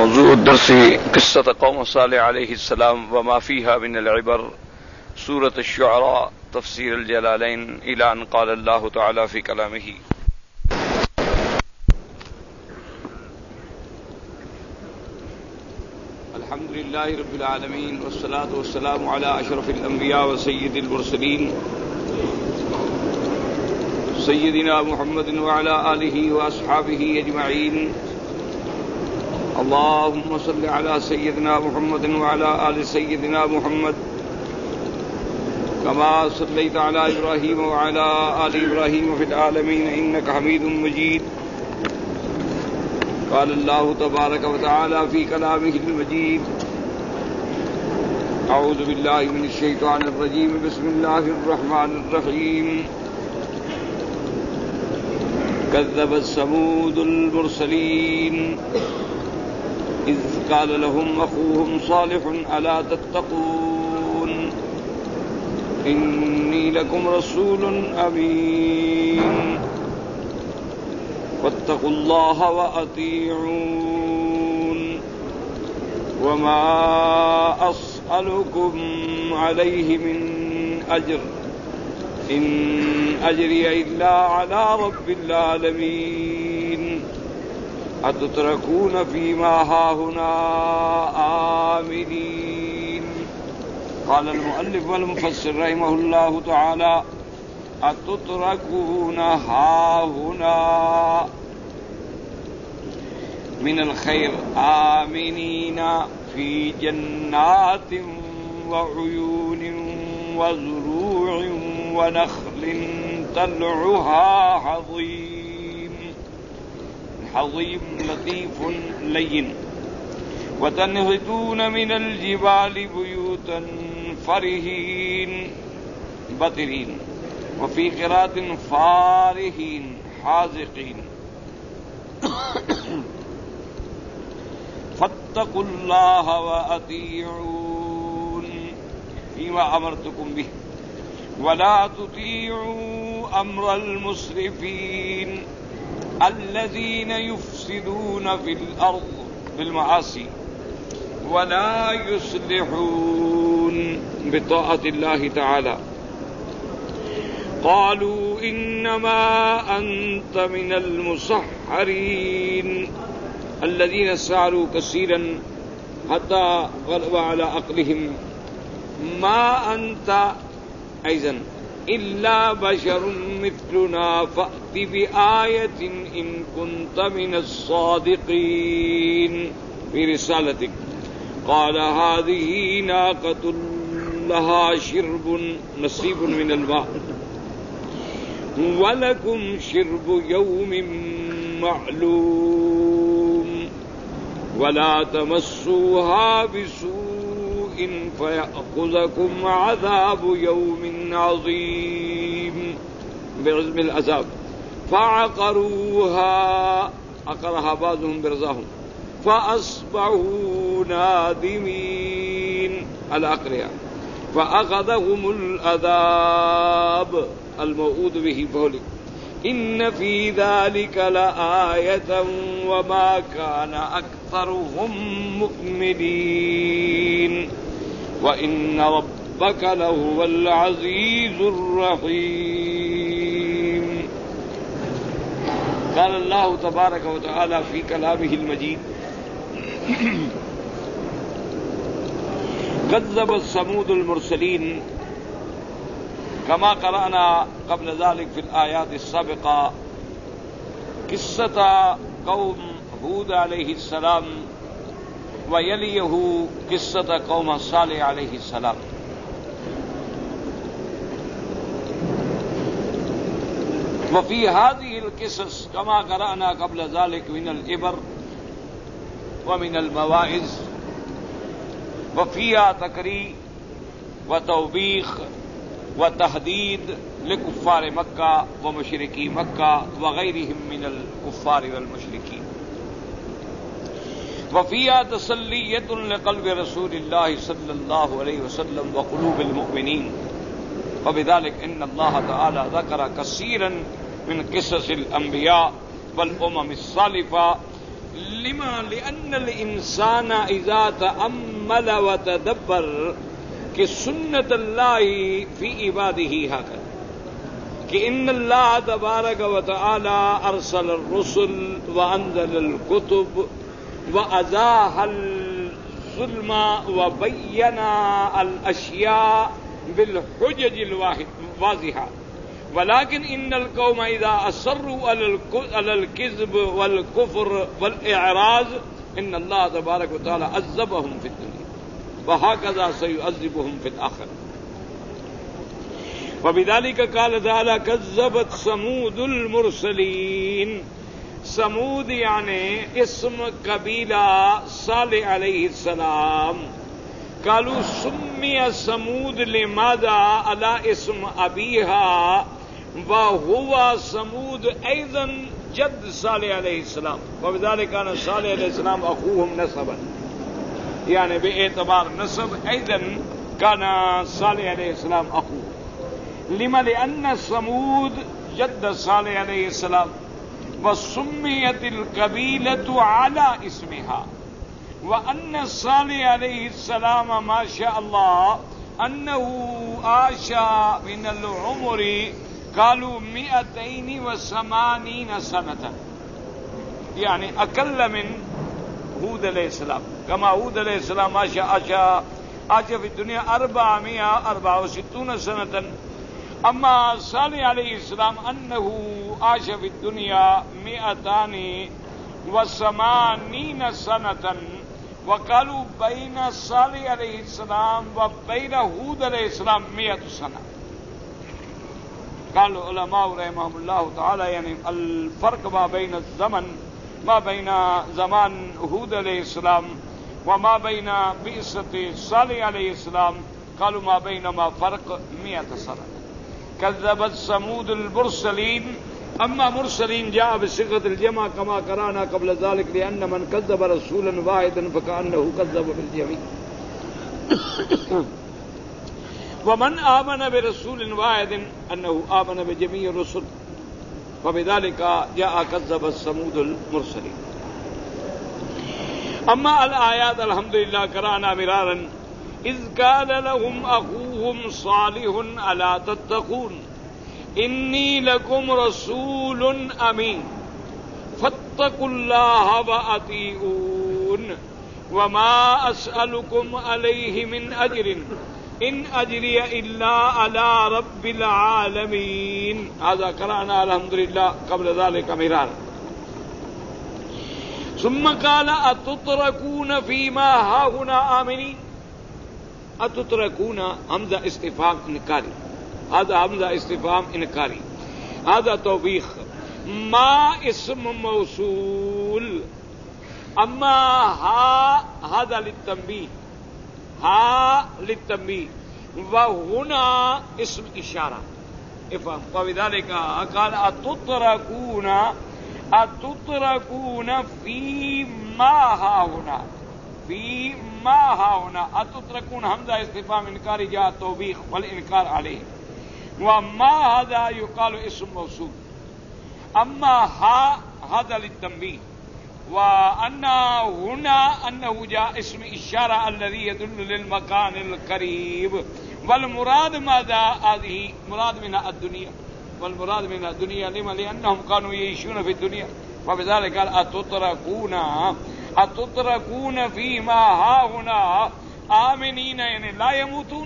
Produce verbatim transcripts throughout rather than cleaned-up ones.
موضوع الدرس قصة قوم صالح عليه السلام وما فيها من العبر، سورة الشعراء، تفسير الجلالين، إلى أن قال الله تعالى في كلامه: الحمد لله رب العالمين، والصلاة والسلام على أشرف الأنبياء وسيد المرسلين سيدنا محمد وعلى آله وأصحابه أجمعين. اللهم صل على سيدنا محمد وعلى آل سيدنا محمد كما صليت على إبراهيم وعلى آل إبراهيم في العالمين إنك حميد مجيد. قال الله تبارك وتعالى في كلامه المجيد: أعوذ بالله من الشيطان الرجيم، بسم الله الرحمن الرحيم. كذبت ثمود المرسلين إذ قال لهم أخوهم صالح ألا تتقون إني لكم رسول أمين واتقوا الله وأطيعون وما أسألكم عليه من أجر إن أجري إلا على رب العالمين أتتركون فيما هاهنا آمنين. قال المؤلف والمفسر رحمه الله تعالى: أتتركون هاهنا من الخير آمنين في جنات وعيون وزروع ونخل طلعها حظيم حظيم لطيف لين وتنحتون من الجبال بيوتا فرهين بطرين وفي قراءة فارهين حاذقين. فاتقوا الله وأطيعون فيما أمرتكم به ولا تطيعوا أمر المسرفين الذين يفسدون في الأرض بالمعاصي ولا يصلحون بطاعة الله تعالى. قالوا إنما أنت من المسحرين الذين سعروا كثيرا حتى غلب على عقلهم ما أنت أيضا إلا بشر مثلنا فأت بآية إن كنت من الصادقين في رسالتك. قال هذه ناقة لها شرب نصيب من الماء ولكم شرب يوم معلوم ولا تمسوها بسوء فيأخذكم عذاب يوم عظيم بعزم العذاب. فعقروها عقرها بعضهم برزاهم فأصبحوا نادمين العقرها فأخذهم العذاب الموعود به فهلك. إن في ذلك لآية وما كان أكثرهم مؤمنين وإن ربك لهو العزيز الرحيم. قال الله تبارك وتعالى في كلامه المجيد: كذبت ثمود المرسلين كما قرأنا قبل ذلك في الآيات السابقة قصة قوم هود عليه السلام ويليه قصة قوم صالح عليه السلام. وفي هذه القصص كما قرأنا قبل ذلك من العبر ومن المواعظ وفيها تقرير وتوبيخ وتحديد لكفار مكة ومشركي مكة وغيرهم من الكفار والمشركين. وفيها تسلية لقلب رسول الله صلى الله عليه وسلم وقلوب المؤمنين. وبذلك إن الله تعالى ذكر كثيرا من قصص الأنبياء والأمم السالفة لما لأن الإنسان إذا تأمل وتدبر کہ سنت اللہ فی عبادہ ہاکذا کہ ان اللہ تبارک و تعالی ارسل الرسل وانزل الکتب وازاح الظلم وبین الاشیاء بالحجج الواضحہ ولكن ان القوم اذا اصروا على الكذب والكفر والاعراض ان اللہ تبارک و تعالی عذبهم في الدنیا وهكذا سيعذبهم في الآخرة. وبذلك قال تعالى كذبت ثمود المرسلين. ثمود يعني اسم قبيلة صالح عليه السلام. قالوا سمي ثمود لماذا على اسم أبيها وهو ثمود أيضا جد صالح عليه السلام. وبذلك كان صالح عليه السلام أخوهم نسبا یعنی بے اعتبار نسب ایضاً کان صالح علیہ السلام اخو لما لأن ثمود جد صالح علیہ السلام وسمیت القبیلة على اسمها وأن صالح علیہ السلام ما شاء الله أنه عاش من العمر قالوا مئتين وثمانين سنة يعني أقل من ہود علیہ السلام كما ہود علیہ السلام عاش عاش عاش في الدنيا أربعمائة وأربعة وستين سنة. أما صالح عليه السلام أنه عاش في الدنيا مئتان وثمانين سنة وقالوا بين صالح عليه السلام وبين هود عليه السلام مئة سنة. قال العلماء رحمهم الله تعالى يعني الفرق ما بين الزمن ما بين زمان هود علیہ السلام وما بين بعثة صالح علیہ السلام قالوا ما بينما فرق مئة سنة. كذبت ثمود المرسلين. أما مرسلين جاء بصيغة الجمع كما قرأنا قبل ذلك لأن من كذب رسولا واحدا فكأنه كذب بالجميع ومن آمن برسول واحد أنه آمن بجميع الرسل وبذلك جاء كذب ثمود المرسلين. أما الآيات الحمد لله قرأنا مرارا إذ قال لهم أخوهم صالح ألا تتقون إني لكم رسول أمين فاتقوا الله وأطيعون وما أسألكم عليه من أجر إن أجري إلا على رب العالمين. هذا قرأنا الحمد لله قبل ذلك مرارا. ثم قال أتتركون فيما هاهنا آمنين. أتتركون همزة استفهام إنكاري. هذا همزة استفهام إنكاري. هذا توبيخ. ما اسم موصول. أما ها هذا للتنبيه ها للتنبيه وهنا اسم إشارة افهم. وبذلك قال أتتركون أتتركون فيما هاهنا فيما هاهنا أتتركون همزة استفهام إنكاري جاء توبيخ والإنكار عليه. وما هذا يقال اسم موصول. أما ها هذا للتنبيه وأن هنا أنه جاء اسم إشارة الذي يدل للمكان القريب والمراد ماذا؟ هذه مراد من الدنيا والمراد من الدنيا لما لأنهم كانوا يعيشون في الدنيا. وبذلك قال أتتركون أتتركون فيما هاهنا آمنين يعني لا يموتون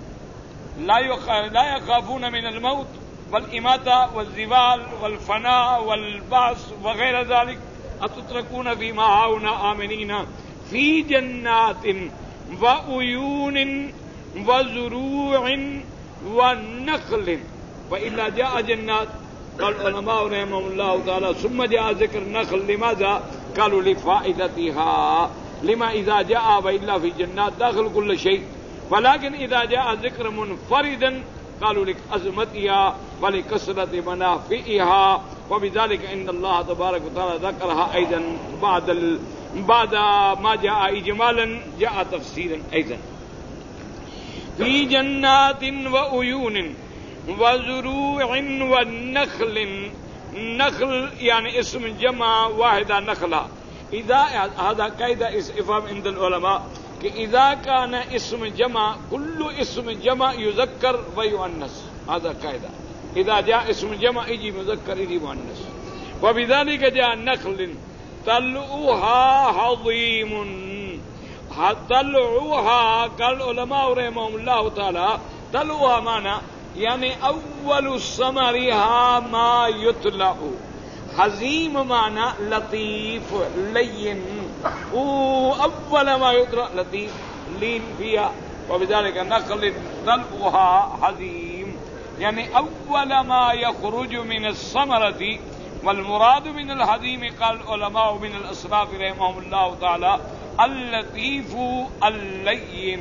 لا يخافون من الموت والإماتة والزوال والفناء والبعث وغير ذلك. أتتركون فيما هاهنا آمنين في جنات وعيون وزروع ونخل. وإلا جاء جنات قال العلماء رحمهم الله تعالى ثم جاء ذكر النخل لماذا؟ قالوا لفائدتها لما إذا جاء وإلا في جنات داخل كل شيء ولكن إذا جاء ذكر منفردا قالوا لعظمتها ولكثرة منافعها. وبذلك إن الله تبارك وتعالى ذكرها أيضا بعد ال... بعد ما جاء إجمالا جاء تفسيرا أيضا. في جنات وعيون وزروع والنخل. نخل يعني اسم جمع واحدة نخلة اذا هذا قاعدہ استفهام عند العلماء کہ اذا كان اسم جمع كل اسم جمع يذكر ويؤنث، هذا قاعدہ. اذا جاء اسم جمع يجي مذكر يجي مؤنث. وبذلك جاء نخل طلعها هضيم. طلعها قال العلماء رحمهم الله تعالى طلعها معنى یعنی اول ثمرها ما يطلع، حزیم معنی لطیف لین، اول ما يطلع لطیف لین فيها. وبذلك نخل طلعها حزیم یعنی اول ما يخرج من الثمرة. والمراد من الحزیم قال العلماء من الاسلاف رحمهم الله تعالى اللطيف اللين.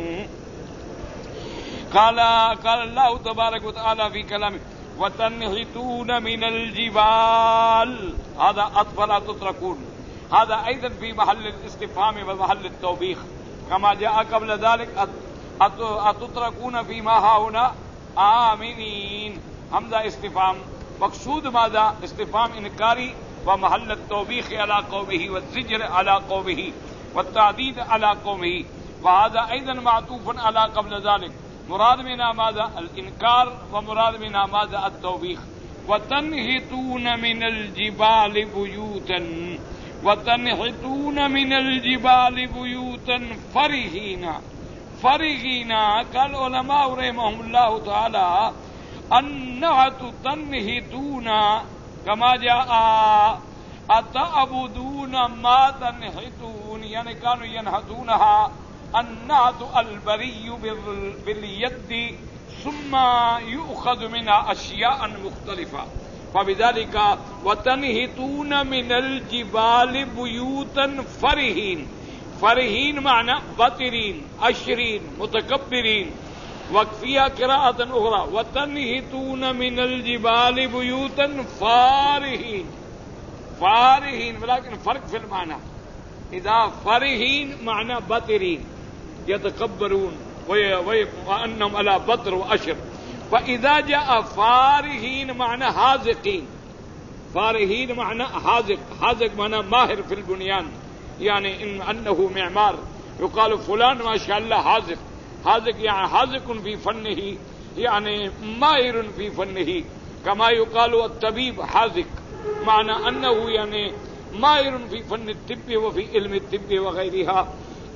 قال قال الله تبارك وتعالى في كلامه وتنحتون من الجبال، هذا أطفال تتركون، هذا أيضا في محل الاستفهام ومحل التوبيخ كما جاء قبل ذلك أتتركون فيما هاهنا آمنين. حمزة استفهام، مقصود ماذا؟ استفهام إنكاري ومحل التوبيخ على قومه والزجر على قومه والتعديد على قومه، وهذا أيضا معطوف على قبل ذلك. مراد منها ماذا؟ الانکار، ومراد منها ماذا؟ التوبیخ. وتنحتون من الجبال بيوتا، وتنحتون من الجبال بيوتا فرحين. فرحين قال علماء رحمهم الله تعالى النحت تنحتون كما جاء أتعبدون ما تنحتون يعني كانوا ينحتونها. النحت البري باليد ثم يؤخذ منها أشياء مختلفة. فبذلك وتنحتون من الجبال بيوتا فرحين. فرحين معنى بطرين أشرين متكبرين. وفيها قراءة أخرى وتنحتون من الجبال بيوتا فارحين. فارحين ولكن فرق في المعنى. إذا فرحين معنى بطرين يتكبرون وأنهم على بطر وأشر. فإذا جاء فارحين معنى حاذقين. فارحين معنى حاذق. حاذق معنى ماهر في البنيان، يعني إن أنه معمار يقال فلان ما شاء الله حاذق. حاذق يعني حاذق في فنه، يعني ماهر في فنه. كما يقال الطبيب حاذق معنى أنه يعني ماهر في فن الطب وفي علم الطب وغيرها.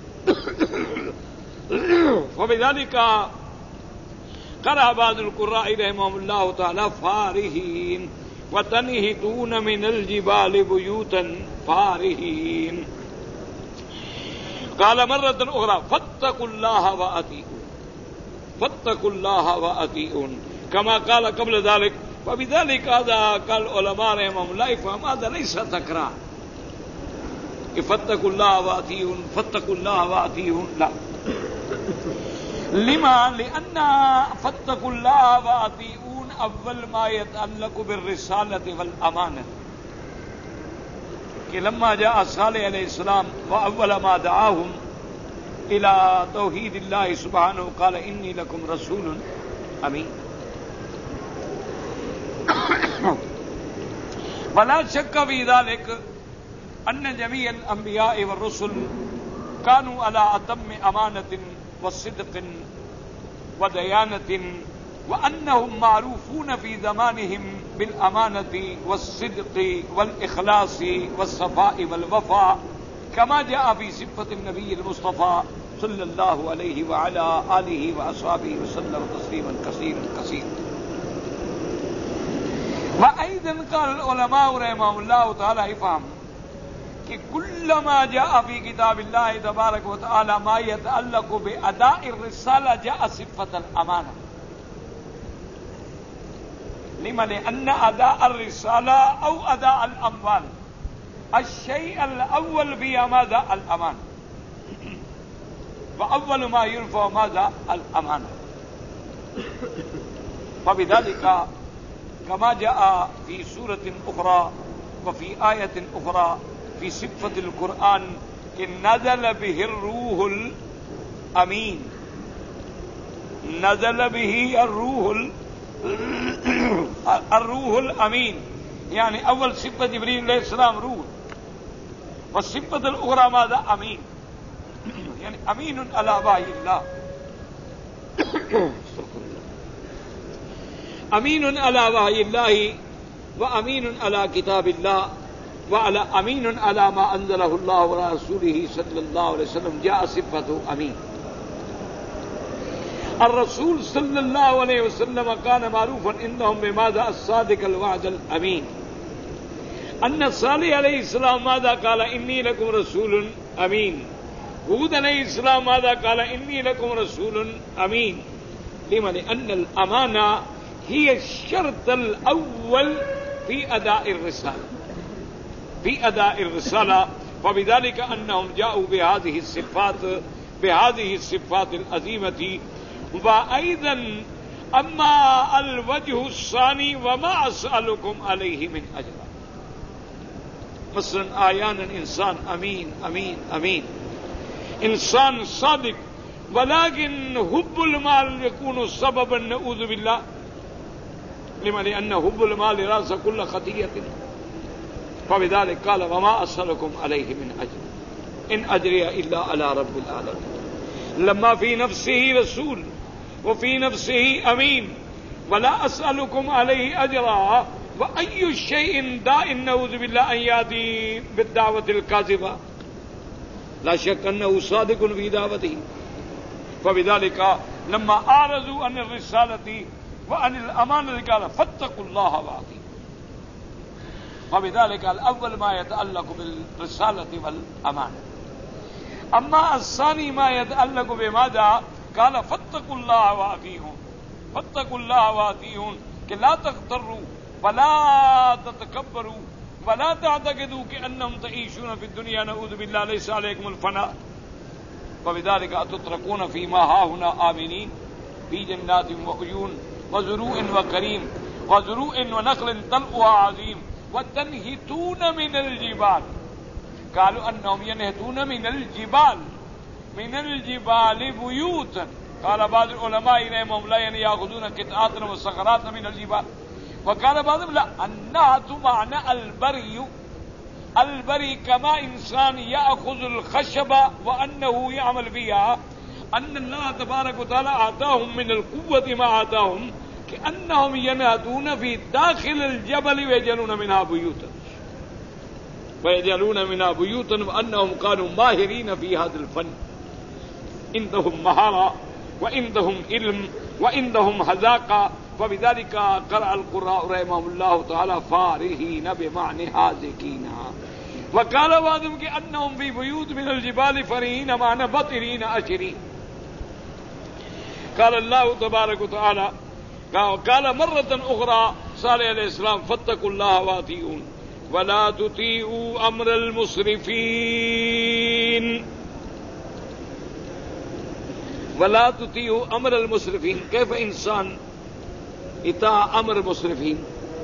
وبذلك قرأ بعض القراء رحمهم الله تعالى فارحين وتنحتون من الجبال بيوتا فارحين. قال مرة أخرى فاتقوا الله وأطيعون. فاتقوا الله وأطيعون كما قال قبل ذلك. وبذلك هذا قال العلماء رحمهم الله فهم هذا ليس تكرار. فاتقوا الله وأطيعون فاتقوا الله وأطيعون لا. لما؟ لأن فاتقوا الله وأطيعون أول ما يتعلق بالرسالة والأمانة. کہ لما جاء صالح علیہ السلام وأول ما دعاهم إلى توحيد الله سبحانه قال إني لكم رسول أمين. ولا شك في ذلك أن جميع الأنبياء والرسل كانوا على أتم أمانة وصدق وديانة، وأنهم معروفون في زمانهم بالأمانة والصدق والإخلاص والصفاء والوفاء، كما جاء في صفة النبي المصطفى صلى الله عليه وعلى آله وأصحابه وسلم تسليما كثيرا كثيرا. وأيضا قال العلماء رحمهم الله تعالى افهم کہ كلما جاء في كتاب الله تبارك وتعالى ما يتعلق بأداء الرسالة جاء صفة الأمانة. لما؟ لأن أداء الرسالة أو أداء الأموال الشيء الأول فيها ماذا؟ الأمانة. وأول ما يرفع ماذا؟ الأمانة. فبذلك كما جاء في سورة أخرى وفي آية أخرى في صفة القرآن إن نزل به الروح الأمين. نزل به الروح الروح الأمين، يعني أول صفة جبريل عليه السلام روح، والصفة الأخرى ماذا؟ أمين، يعني أمين على وحي الله أمين على وحي الله وأمين على كتاب الله وعلى أمين على ما أنزله الله ورسوله صلى الله عليه وسلم. جاء صفته أمين. الرسول صلى الله عليه وسلم كان معروفا عندهم بماذا؟ الصادق الوعد الأمين. أن صالح عليه السلام ماذا قال؟ إني لكم رسول أمين. هود عليه السلام ماذا قال؟ إني لكم رسول أمين. لما؟ لأن الأمانة هي الشرط الأول في أداء الرسالة في أداء الرسالة فبذلك أنهم جاءوا بهذه الصفات بهذه الصفات العظيمة. وأيضا أما الوجه الثاني وما أسألكم عليه من أجر. مثلا أحيانا إنسان أمين أمين أمين إنسان صادق، ولكن حب المال يكون سببا نعوذ بالله. لما؟ لأن حب المال رأس كل خطيئة. فبذلك قال وما أسألكم عليه من أجر إن أجري إلا على رب العالمين. لما في نفسه رسول وفي نفسه أمين ولا أسألكم عليه أجرا، وأي شيء داء نعوذ بالله أن يأتي بالدعوة الكاذبة. لا شك أنه صادق في دعوته. فبذلك لما أعرضوا عن الرسالة وعن الأمانة قال فاتقوا الله وأطيعون. وبذلك الأول ما يتعلق بالرسالة والأمانة. أما الثاني ما يتعلق بماذا؟ قال فاتقوا الله وأطيعون. فاتقوا الله وأطيعون کہ لا تغتروا ولا تتكبروا ولا تعتقدوا كأنهم تعيشون في الدنيا نعوذ بالله ليس عليكم الفناء. فبذلك أتتركون فيما هاهنا آمنين في جنات وعيون وزروع وكريم وزروع ونخل طلعها عظيم وتنحتون من الجبال. قالوا أنهم ينحتون من الجبال من الجبال بيوتا. قال بعض العلماء رحمهم الله يعني يأخذون قطعات وصخرات من الجبال. وقال بعضهم لا، النحت معنى البري. البري كما إنسان يأخذ الخشب وأنه يعمل بها، أن الله تبارك وتعالى آتاهم من القوة ما آتاهم كأنهم ينحتون في داخل الجبل ويجعلون منها بيوتا ويجعلون منها بيوتا وأنهم كانوا ماهرين في هذا الفن. عندهم مهارة وعندهم علم وعندهم حذاقة. فبذلك قرأ القراء رحمهم الله تعالى فارهين بمعنى حاذقين. وقال بعضهم كأنهم في بيوت من الجبال فرحين معنى بطرين أشرين. قال الله تبارك وتعالى قال مرة أخرى صالح عليه السلام فاتقوا الله وأطيعون ولا تطيعوا أمر المسرفين ولا تطيعوا أمر المسرفين. كيف إنسان اطاع أمر المسرفين؟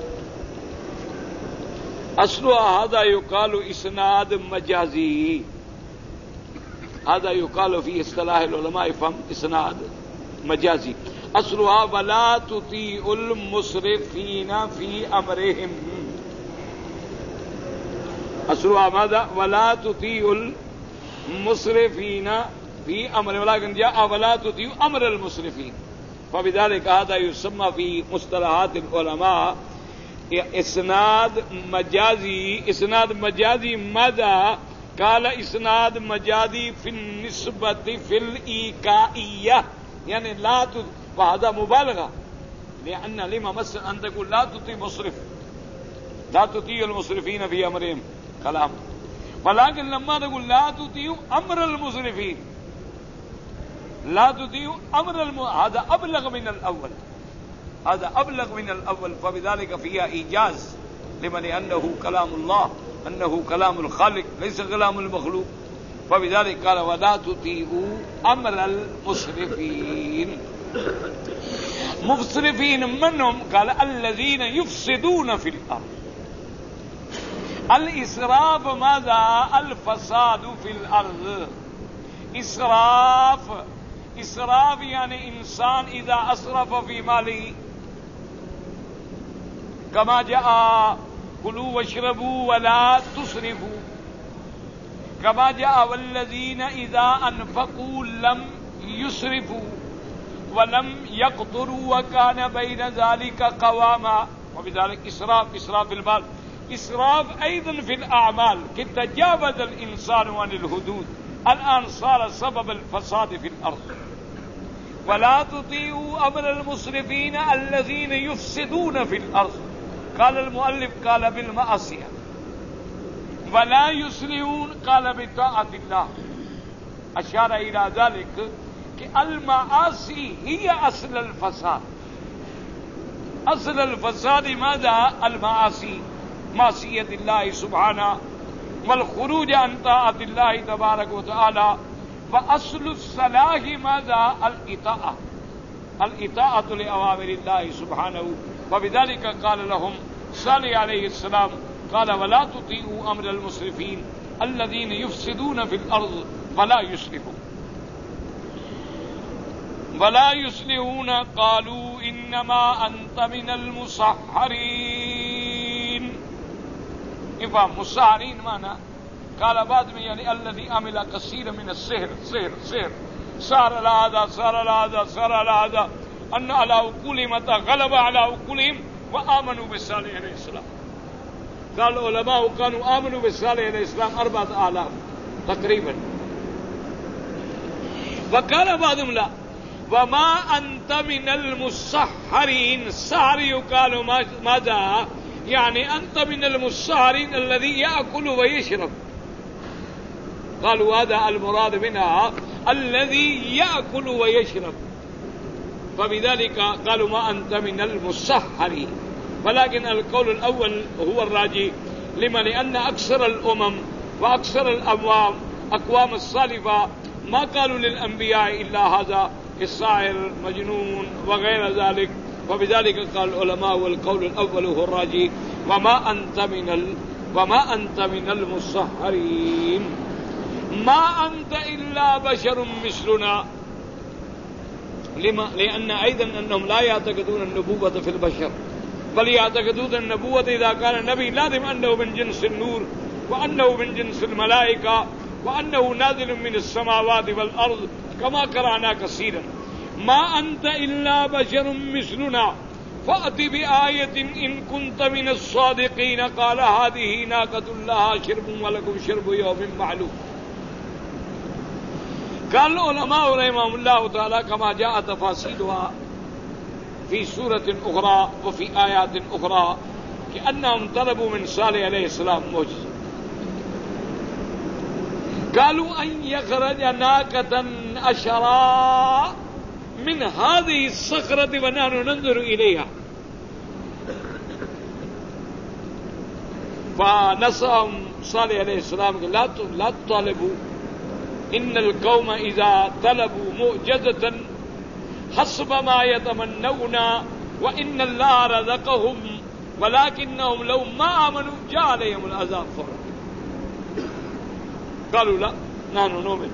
أصلها هذا يقال إسناد مجازي. هذا يقال في اصطلاح العلماء فهم إسناد مجازي. أصلها ولا تطيعوا المسرفين في أمرهم. أصلها ماذا؟ ولا تطيعوا المسرفين في أمر، ولكن جاء ولا تطيعوا أمر المسرفين. فبذلك هذا يسمى في مصطلحات العلماء اسناد مجازي. اسناد مجازي ماذا؟ قال اسناد مجازي في النسبة في الإيكائية، يعني لا ت... وهذا مبالغة. لأن لما مثلا أن تقول لا تطيع مسرف، لا تطيع المسرفين في أمرهم كلام، ولكن لما تقول لا تطيع أمر المسرفين لا تطيع أمر الم... هذا أبلغ من الأول، هذا أبلغ من الأول. فبذلك فيها إيجاز لمن أنه كلام الله، أنه كلام الخالق ليس كلام المخلوق. فبذلك قال ولا تطيعوا أمر المسرفين. مسرفين منهم؟ قال الذين يفسدون في الأرض. الإسراف ماذا؟ الفساد في الأرض. إسراف إسراف يعني إنسان إذا أسرف في ماله، كما جاء كلوا واشربوا ولا تسرفوا. كما جاء والذين إذا أنفقوا لم يسرفوا ولم يقتروا وكان بين ذلك قواما. وبذلك إسراف إسراف المال إسراف أيضا في الأعمال كي تجاوز الإنسان عن الحدود الآن صار سبب الفساد في الأرض. ولا تطيعوا أمر المسرفين الذين يفسدون في الأرض. قال المؤلف قال بالمعصية. ولا يصلحون قال بطاعة الله. أشار إلى ذلك کہ المعاصی هي اصل الفساد. اصل الفساد ماذا؟ المعاصي، معصية الله سبحانه والخروج عن طاعة الله تبارك وتعالى. واصل الصلاح ماذا؟ الإطاعة، الإطاعة لأوامر الله سبحانه. وبذلك قال لهم صالح عليه السلام قال ولا تطيعوا أمر المسرفين الذين يفسدون في الأرض ولا يصلحون. ولا يصلحون قالوا انما انت من المسحرين. افهم مسحرين معنى قال بعد میں یعنی الذي عمل كثيرا من السحر. سحر سحر صار هذا صار هذا صار هذا ان على عقولهم غلب على عقولهم وامنوا بالصالح عليه السلام. قال العلماء كانوا امنوا بالصالح عليه السلام اربعة آلاف تقريبا. وقال بعضهم لا وما أنت من المسحرين. السحر يقال ماذا؟ يعني أنت من المسحرين الذي يأكل ويشرب. قالوا هذا المراد منها الذي يأكل ويشرب. فبذلك قالوا ما أنت من المسحرين. ولكن القول الأول هو الراجح لما لأن أكثر الأمم وأكثر الأقوام أقوام السالفة ما قالوا للأنبياء إلا هذا الساحر مجنون وغير ذلك. وبذلك قال العلماء والقول الأول هو الراجح وما أنت من ال... وما أنت من المسحرين. ما أنت إلا بشر مثلنا. لما؟ لأن أيضا أنهم لا يعتقدون النبوة في البشر بل يعتقدون النبوة إذا كان النبي لازم أنه من جنس النور وأنه من جنس الملائكة وأنه نازل من السماوات والأرض كما قرأنا كثيرا. ما أنت إلا بشر مثلنا فأت بآية إن كنت من الصادقين. قال هذه ناقة لها شرب ولكم شرب يوم معلوم. قال العلماء رحمهم الله تعالى كما جاء تفاصيلها في سورة أخرى وفي آيات أخرى كأنهم طلبوا من صالح عليه السلام معجزة. قالوا أن يخرج ناقة أشراء من هذه الصخرة ونحن ننظر إليها. فنصحهم صالح عليه السلام لا لا تطالبوا إن القوم إذا طلبوا معجزة حسب ما يتمنون وإن الله رزقهم ولكنهم لو ما آمنوا جاء عليهم العذاب فورا. قالوا لا نحن نؤمن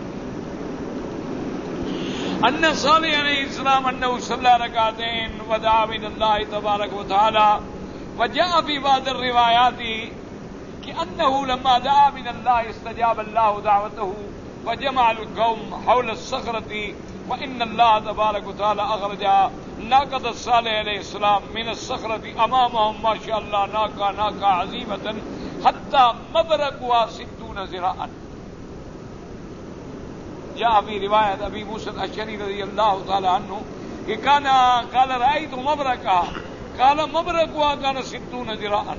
أن صالح عليه السلام أنه صلى ركعتين ودعا من الله تبارك وتعالى. وجاء في بعض الروايات كأنه لما دعا من الله استجاب الله دعوته وجمع القوم حول الصخرة وإن الله تبارك وتعالى أخرج ناقة صالح عليه السلام من الصخرة أمامهم ما شاء الله ناقة ناقة عظيمة حتى مبرقها ستون ذراعا. جاء في رواية أبي موسى الأشعري رضي الله تعالى عنه كان قال رأيت مبرقها قال مبرقها كان ستون ذراعا.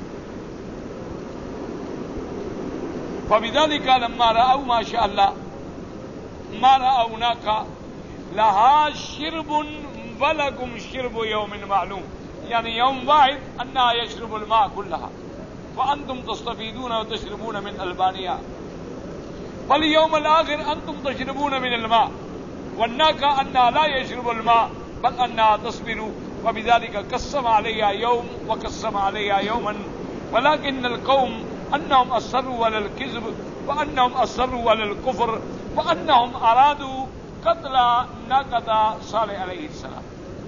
فبذلك لما رأوا ما شاء الله ما رأوا ناقة لها شرب ولكم شرب يوم معلوم، يعني يوم واحد أنها يشرب الماء كلها فأنتم تستفيدون وتشربون من ألبانها، واليوم الآخر أنتم تشربون من الماء، والناقة أنها لا يشرب الماء بل أنها تصبر. وبذلك قسم عليها يوم وقسم عليها يوما، ولكن القوم أنهم أصروا على الكذب وأنهم أصروا على الكفر وأنهم أرادوا قتل ناقة صالح عليه السلام.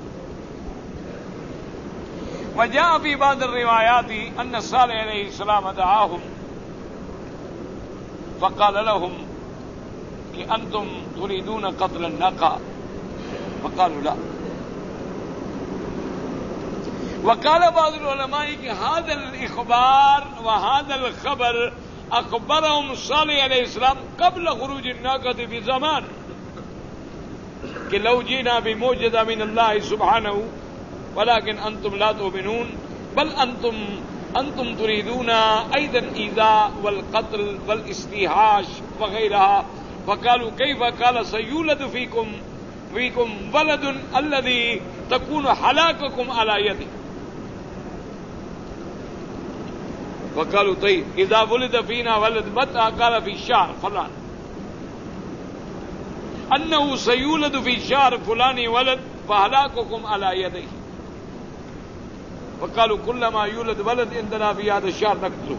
وجاء في بعض الروايات أن صالح عليه السلام دعاهم فقال لهم کہ انتم تريدون قتل الناقة فقالوا لا. وقال بعض العلماء کہ هذا الاخبار وهذا الخبر اخبرهم صالح علیہ السلام قبل خروج الناقة بزمان، کہ لو جئنا بموجزة من الله سبحانه ولكن انتم لا تؤمنون بل انتم انتم تريدون ايضا الايذاء والقتل والاستيحاش وغيرها. فقالوا كيف؟ قال سيولد فيكم فيكم ولد الذي تكون هلاككم على يده. فقالوا طيب اذا ولد فينا ولد متى؟ قال في الشهر فلان، انه سيولد في الشهر فلان ولد فهلاككم على يديه. وقالوا كلما يولد ولد عندنا في هذا الشهر نقتله.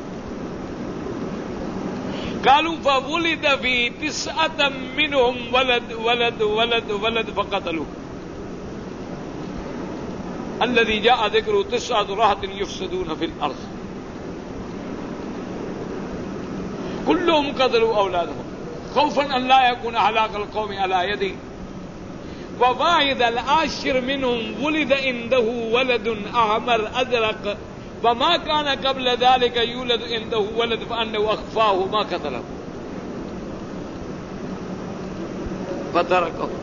قالوا فولد في تسعة منهم ولد ولد ولد ولد فقتلوه. الذي جاء ذكره تسعة رهط يفسدون في الأرض كلهم قتلوا أولادهم خوفا أن لا يكون هلاك القوم على يدي. وواحد العاشر منهم ولد عنده ولد أحمر أزرق وما كان قبل ذلك يولد عنده ولد فأنه أخفاه ما قتله فتركه.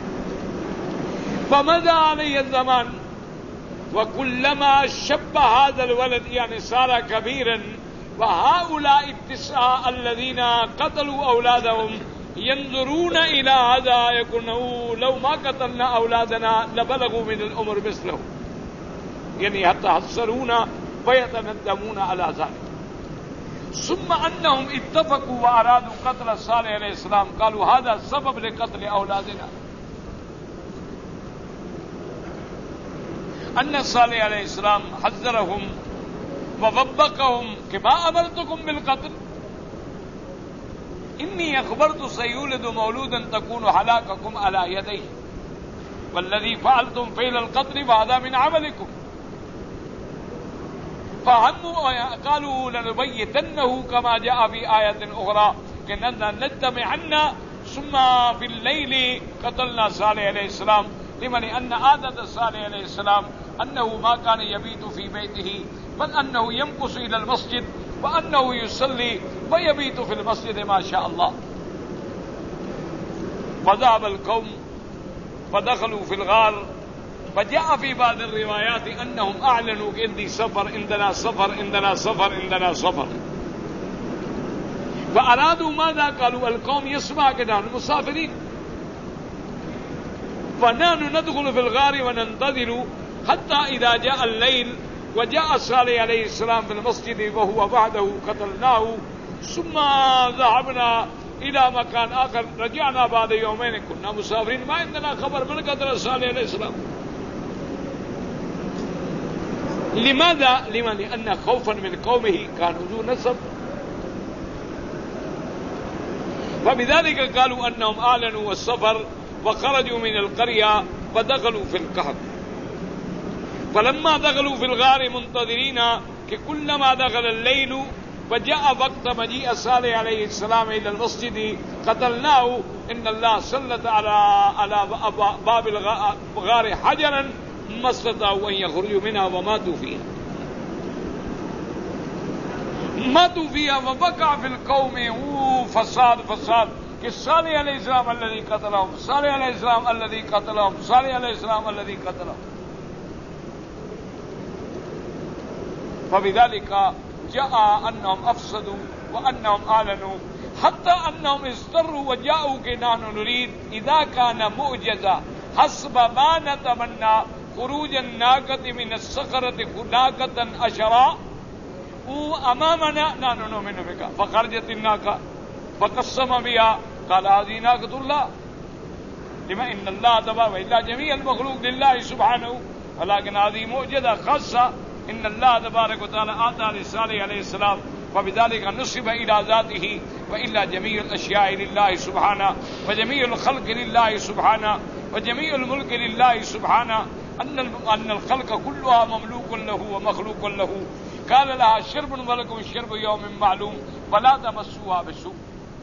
فمضى عليه الزمان وكلما شب هذا الولد يعني صار كبيرا وهؤلاء التسعة الذين قتلوا أولادهم ينظرون إلى هذا يقولون لو ما قتلنا أولادنا لبلغوا من الأمر مثله، يعني يتحسرون ويتندمون على ذلك. ثم أنهم اتفقوا وأرادوا قتل صالح عليه السلام قالوا هذا سبب لقتل أولادنا. أن صالح عليه السلام حذرهم ووبخهم كما أمرتكم بالقتل إني أخبرت سيولد مولودا تكون هلاككم على يديه والذي فعلتم فعل القتل فهذا من عملكم. فهموا قالوا لنبيتنه كما جاء في آية أخرى كأننا نجتمعن ثم في الليل قتلنا صالح عليه السلام لما لأن عادة صالح عليه السلام أنه ما كان يبيت في بيته بل أنه يمكث إلى المسجد وأنه يصلي ويبيت في المسجد ما شاء الله. فذهب القوم فدخلوا في الغار فجاء في بعض الروايات أنهم أعلنوا عندي سفر عندنا سفر عندنا سفر عندنا سفر. فأرادوا ماذا؟ قالوا القوم يسمع كده المسافرين فنحن ندخل في الغار وننتظر حتى إذا جاء الليل وجاء صالح عليه السلام في المسجد وهو بعده قتلناه ثم ذهبنا إلى مكان آخر رجعنا بعد يومين كنا مسافرين ما عندنا خبر من قتل صالح عليه السلام. لماذا؟ لما لأن خوفا من قومه كانوا ذو نسب فبذلك قالوا أنهم أعلنوا السفر وخرجوا من القرية ودخلوا في الكهف. فلما دخلوا في الغار منتظرين كلما دخل الليل وجاء وقت مجيء صالح عليه السلام إلى المسجد قتلناه إن الله سلط على على باب الغار حجرا ما استطاعوا أن يخرجوا منها وماتوا فيها ماتوا فيها وبقى في القوم فساد فساد کہ صالح علیہ السلام الذي قتلهم صالح علیہ السلام الذي قتلهم صالح علیہ السلام الذي قتلهم. فبذلك جاء أنهم أفسدوا وأنهم أعلنوا حتى أنهم اضطروا وجاءوا کہ نحن نريد إذا كان معجزة حسب ما نتمنى خروج الناقة من الصخرة ناقة أشراء أمامنا نحن نؤمن بك. فخرجت الناقة فقسم بها قال هذه ناقة الله لما إن الله تبارك وإلا جميع المخلوق لله سبحانه ولكن هذه معجزة خاصة إن الله تبارك وتعالى أعطى لصالح عليه السلام فبذلك نسب إلى ذاته وإلا جميع الأشياء لله سبحانه وجميع الخلق لله سبحانه وجميع الملك لله سبحانه أن أن الخلق كلها مملوك له ومخلوق له قال لها شرب ولكم الشرب يوم معلوم ولا تمسوها بسوء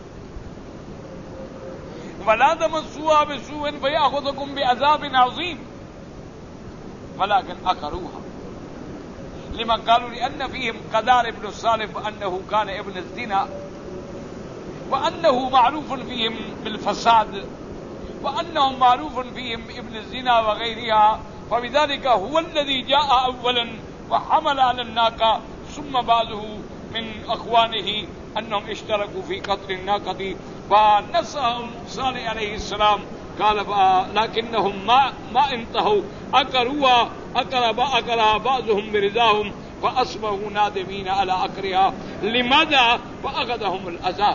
ولا تمسوها بسوء فيأخذكم بعذاب عظيم ولكن أكروها لما قالوا لأن فيهم قدار ابن الصالح وأنه كان ابن الزنا وأنه معروف فيهم بالفساد وأنهم معروف فيهم ابن الزنا وغيرها، فبذلك هو الذي جاء أولا وحمل على الناقة، ثم بعضه من أخوانه أنهم اشتركوا في قتل الناقة فنصحهم صالح عليه السلام قال لكنهم ما ما انتهوا أكروها أكر أكرها بعضهم برضاهم فأصبحوا نادمين على أكرها. لماذا؟ فأخذهم العذاب.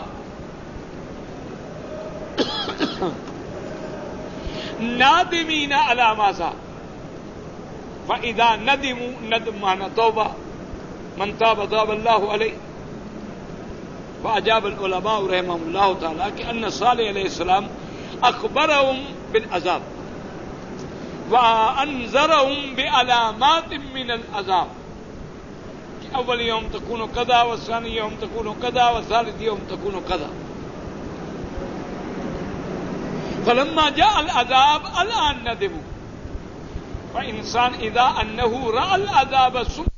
نادمين على ماذا؟ فإذا ندموا ندم معنى توبة، من تاب تاب الله عليه. فأجاب العلماء رحمهم الله تعالى كأن صالح عليه السلام أخبرهم بالعذاب وأنذرهم بعلامات من العذاب، أول يوم تكون كذا والثاني يوم تكون كذا والثالث يوم تكون كذا. فلما جاء العذاب الآن ندموا. فإنسان إذا أنه رأى العذاب ثم